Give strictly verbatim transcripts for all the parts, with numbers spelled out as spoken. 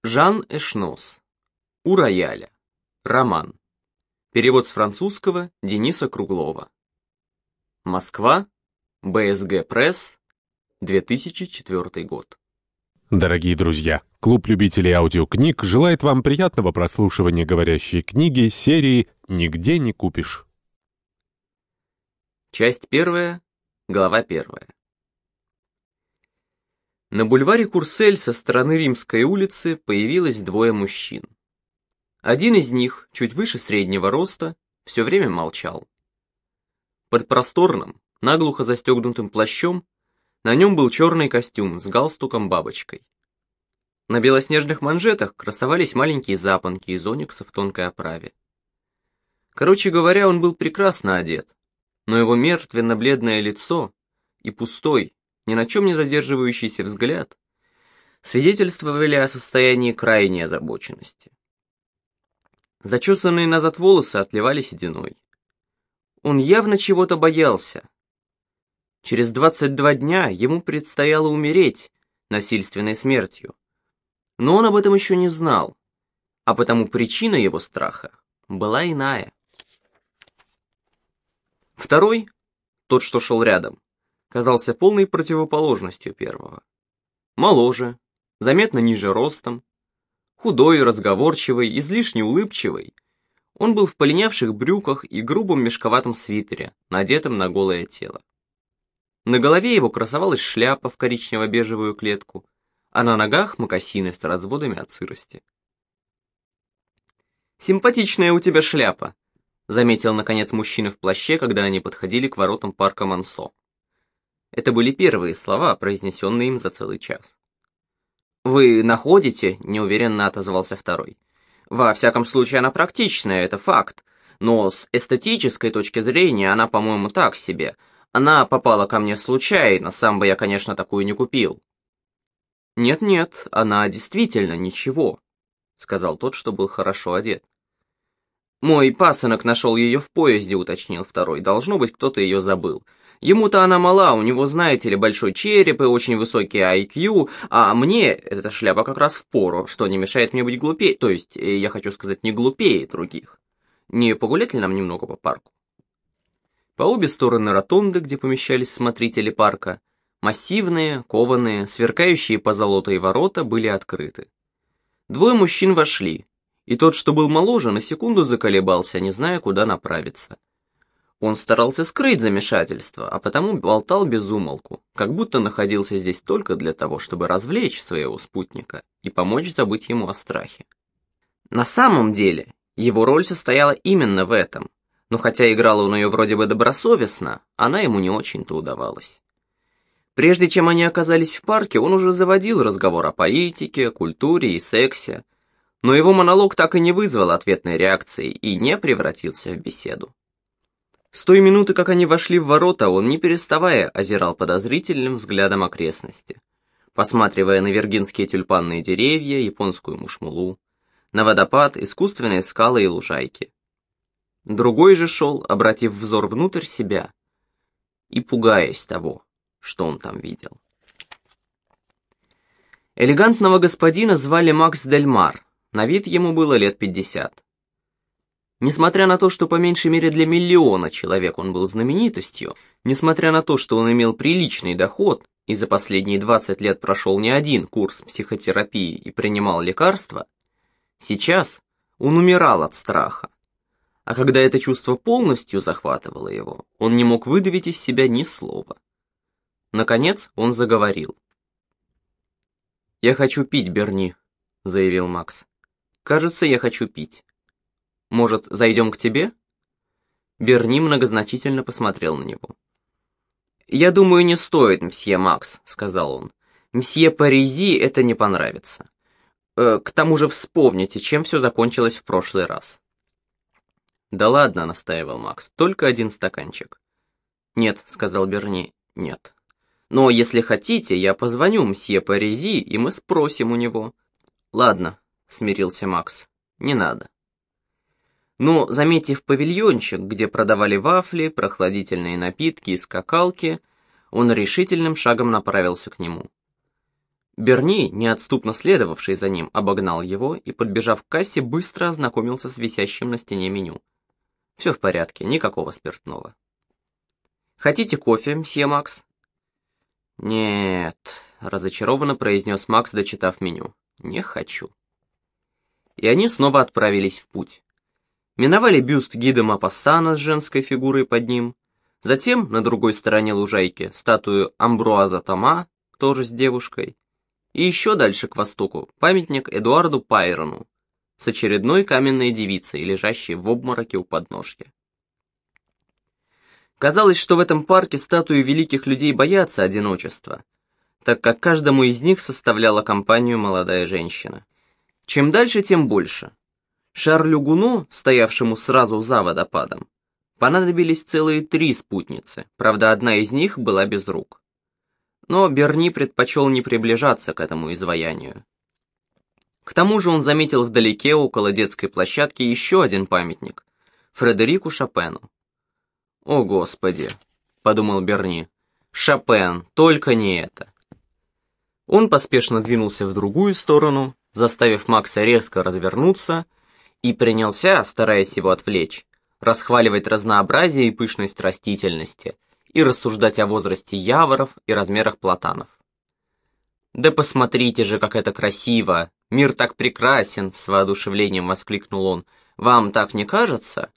Жан Эшнос. У рояля. Роман. Перевод с французского Дениса Круглова. Москва. бэ эс гэ Пресс. две тысячи четвёртый год. Дорогие друзья, клуб любителей аудиокниг желает вам приятного прослушивания говорящей книги серии «Нигде не купишь». Часть первая, глава первая. На бульваре Курсель со стороны Римской улицы появилось двое мужчин. Один из них, чуть выше среднего роста, все время молчал. Под просторным, наглухо застегнутым плащом на нем был черный костюм с галстуком-бабочкой. На белоснежных манжетах красовались маленькие запонки из оникса в тонкой оправе. Короче говоря, он был прекрасно одет, но его мертвенно-бледное лицо и пустой, ни на чем не задерживающийся взгляд свидетельствовали о состоянии крайней озабоченности. Зачесанные назад волосы отливали сединой. Он явно чего-то боялся. Через двадцать два дня ему предстояло умереть насильственной смертью, но он об этом еще не знал, а потому причина его страха была иная. Второй, тот, что шел рядом, казался полной противоположностью первого. Моложе, заметно ниже ростом, худой, разговорчивый, излишне улыбчивый, он был в полинявших брюках и грубом мешковатом свитере, надетом на голое тело. На голове его красовалась шляпа в коричнево-бежевую клетку, а на ногах мокасины с разводами от сырости. «Симпатичная у тебя шляпа», — заметил, наконец, мужчина в плаще, когда они подходили к воротам парка Монсо. Это были первые слова, произнесенные им за целый час. «Вы находите?» — неуверенно отозвался второй. «Во всяком случае, она практичная, это факт. Но с эстетической точки зрения она, по-моему, так себе. Она попала ко мне случайно, сам бы я, конечно, такую не купил». «Нет-нет, она действительно ничего», — сказал тот, что был хорошо одет. «Мой пасынок нашел ее в поезде», — уточнил второй. «Должно быть, кто-то ее забыл. Ему-то она мала, у него, знаете ли, большой череп и очень высокий ай кью, а мне эта шляпа как раз впору, что не мешает мне быть глупее, то есть, я хочу сказать, не глупее других. Не погулять ли нам немного по парку?» По обе стороны ротонды, где помещались смотрители парка, массивные, кованые, сверкающие позолотой ворота были открыты. Двое мужчин вошли, и тот, что был моложе, на секунду заколебался, не зная, куда направиться. Он старался скрыть замешательство, а потому болтал без умолку, как будто находился здесь только для того, чтобы развлечь своего спутника и помочь забыть ему о страхе. На самом деле, его роль состояла именно в этом, но хотя играл он ее вроде бы добросовестно, она ему не очень-то удавалась. Прежде чем они оказались в парке, он уже заводил разговор о политике, культуре и сексе, но его монолог так и не вызвал ответной реакции и не превратился в беседу. С той минуты, как они вошли в ворота, он, не переставая, озирал подозрительным взглядом окрестности, посматривая на виргинские тюльпанные деревья, японскую мушмулу, на водопад, искусственные скалы и лужайки. Другой же шел, обратив взор внутрь себя и пугаясь того, что он там видел. Элегантного господина звали Макс Дель Мар, на вид ему было лет пятьдесят. Несмотря на то, что по меньшей мере для миллиона человек он был знаменитостью, несмотря на то, что он имел приличный доход и за последние двадцать лет прошел не один курс психотерапии и принимал лекарства, сейчас он умирал от страха. А когда это чувство полностью захватывало его, он не мог выдавить из себя ни слова. Наконец он заговорил. «Я хочу пить, Берни», — заявил Макс. «Кажется, я хочу пить. Может, зайдем к тебе?» Берни многозначительно посмотрел на него. «Я думаю, не стоит, мсье Макс», — сказал он. «Мсье Паризи это не понравится. Э, к тому же вспомните, чем все закончилось в прошлый раз». «Да ладно», — настаивал Макс, — «только один стаканчик». «Нет», — сказал Берни, — «нет. Но если хотите, я позвоню мсье Паризи, и мы спросим у него». «Ладно», — смирился Макс, — «не надо». Но, заметив павильончик, где продавали вафли, прохладительные напитки и скакалки, он решительным шагом направился к нему. Берни, неотступно следовавший за ним, обогнал его и, подбежав к кассе, быстро ознакомился с висящим на стене меню. Все в порядке, никакого спиртного. «Хотите кофе, мсье Макс?» «Нет», — разочарованно произнес Макс, дочитав меню. «Не хочу». И они снова отправились в путь. Миновали бюст гида Мапассана с женской фигурой под ним, затем, на другой стороне лужайки, статую Амбруаза Тома, тоже с девушкой, и еще дальше к востоку памятник Эдуарду Пайрону с очередной каменной девицей, лежащей в обмороке у подножки. Казалось, что в этом парке статуи великих людей боятся одиночества, так как каждому из них составляла компанию молодая женщина. Чем дальше, тем больше. Шарлю Гуно, стоявшему сразу за водопадом, понадобились целые три спутницы, правда, одна из них была без рук. Но Берни предпочел не приближаться к этому изваянию. К тому же он заметил вдалеке, около детской площадки, еще один памятник — Фредерику Шопену. «О, Господи!» — подумал Берни. «Шопен, только не это!» Он поспешно двинулся в другую сторону, заставив Макса резко развернуться, и принялся, стараясь его отвлечь, расхваливать разнообразие и пышность растительности и рассуждать о возрасте яворов и размерах платанов. «Да посмотрите же, как это красиво! Мир так прекрасен!» — с воодушевлением воскликнул он. «Вам так не кажется?»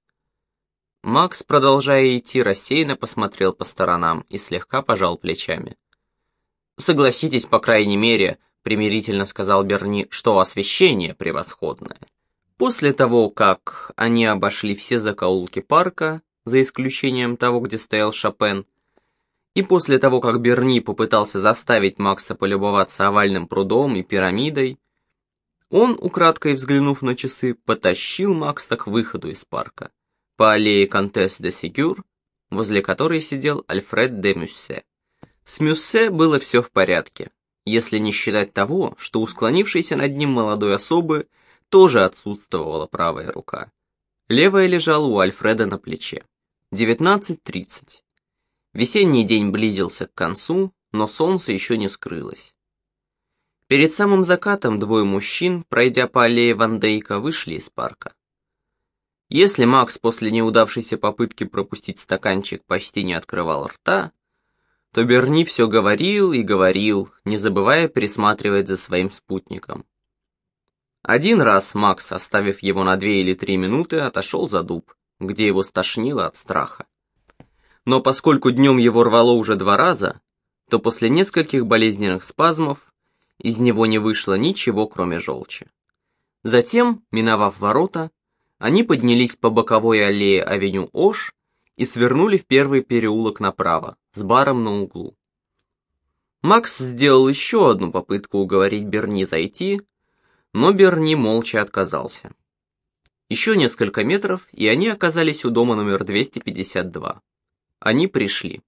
Макс, продолжая идти, рассеянно посмотрел по сторонам и слегка пожал плечами. «Согласитесь, по крайней мере, — примирительно сказал Берни, — что освещение превосходное». После того, как они обошли все закоулки парка, за исключением того, где стоял Шопен, и после того, как Берни попытался заставить Макса полюбоваться овальным прудом и пирамидой, он, украдкой взглянув на часы, потащил Макса к выходу из парка, по аллее Контесс де Сигюр, возле которой сидел Альфред де Мюссе. С Мюссе было все в порядке, если не считать того, что у склонившейся над ним молодой особы тоже отсутствовала правая рука. Левая лежала у Альфреда на плече. девятнадцать тридцать. Весенний день близился к концу, но солнце еще не скрылось. Перед самым закатом двое мужчин, пройдя по аллее Ван Дейка, вышли из парка. Если Макс после неудавшейся попытки пропустить стаканчик почти не открывал рта, то Берни все говорил и говорил, не забывая присматривать за своим спутником. Один раз Макс, оставив его на две или три минуты, отошел за дуб, где его стошнило от страха. Но поскольку днем его рвало уже два раза, то после нескольких болезненных спазмов из него не вышло ничего, кроме желчи. Затем, миновав ворота, они поднялись по боковой аллее авеню Ош и свернули в первый переулок направо, с баром на углу. Макс сделал еще одну попытку уговорить Берни зайти, но Берни молча отказался. Еще несколько метров, и они оказались у дома номер двести пятьдесят два. Они пришли.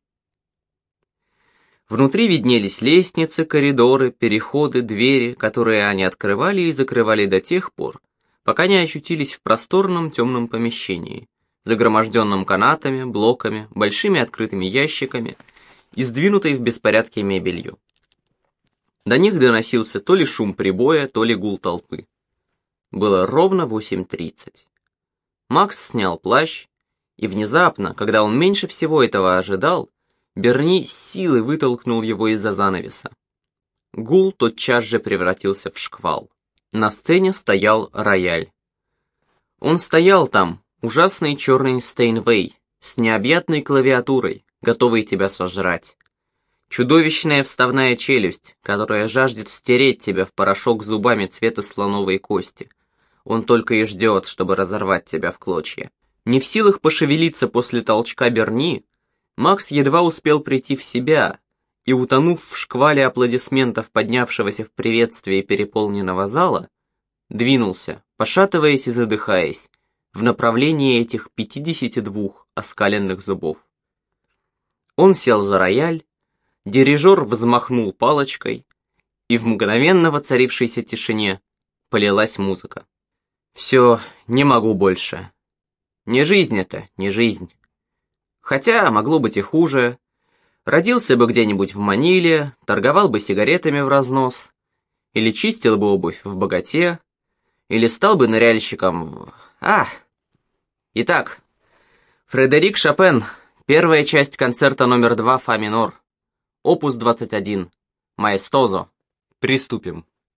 Внутри виднелись лестницы, коридоры, переходы, двери, которые они открывали и закрывали до тех пор, пока не очутились в просторном темном помещении, загроможденном канатами, блоками, большими открытыми ящиками и сдвинутой в беспорядке мебелью. До них доносился то ли шум прибоя, то ли гул толпы. Было ровно восемь тридцать. Макс снял плащ, и внезапно, когда он меньше всего этого ожидал, Берни с силой вытолкнул его из-за занавеса. Гул тотчас же превратился в шквал. На сцене стоял рояль. Он стоял там, ужасный черный Стейнвей, с необъятной клавиатурой, готовый тебя сожрать. Чудовищная вставная челюсть, которая жаждет стереть тебя в порошок зубами цвета слоновой кости. Он только и ждет, чтобы разорвать тебя в клочья. Не в силах пошевелиться после толчка Берни, Макс едва успел прийти в себя и, утонув в шквале аплодисментов поднявшегося в приветствии переполненного зала, двинулся, пошатываясь и задыхаясь, в направлении этих пятидесяти двух оскаленных зубов. Он сел за рояль, дирижер взмахнул палочкой, и в мгновенно воцарившейся тишине полилась музыка. «Все, не могу больше. Не жизнь это, не жизнь. Хотя могло быть и хуже. Родился бы где-нибудь в Маниле, торговал бы сигаретами в разнос, или чистил бы обувь в «Богате», или стал бы ныряльщиком в... А! Итак, Фредерик Шопен, первая часть концерта номер два фа минор, опус двадцать один, маэстозо. Приступим.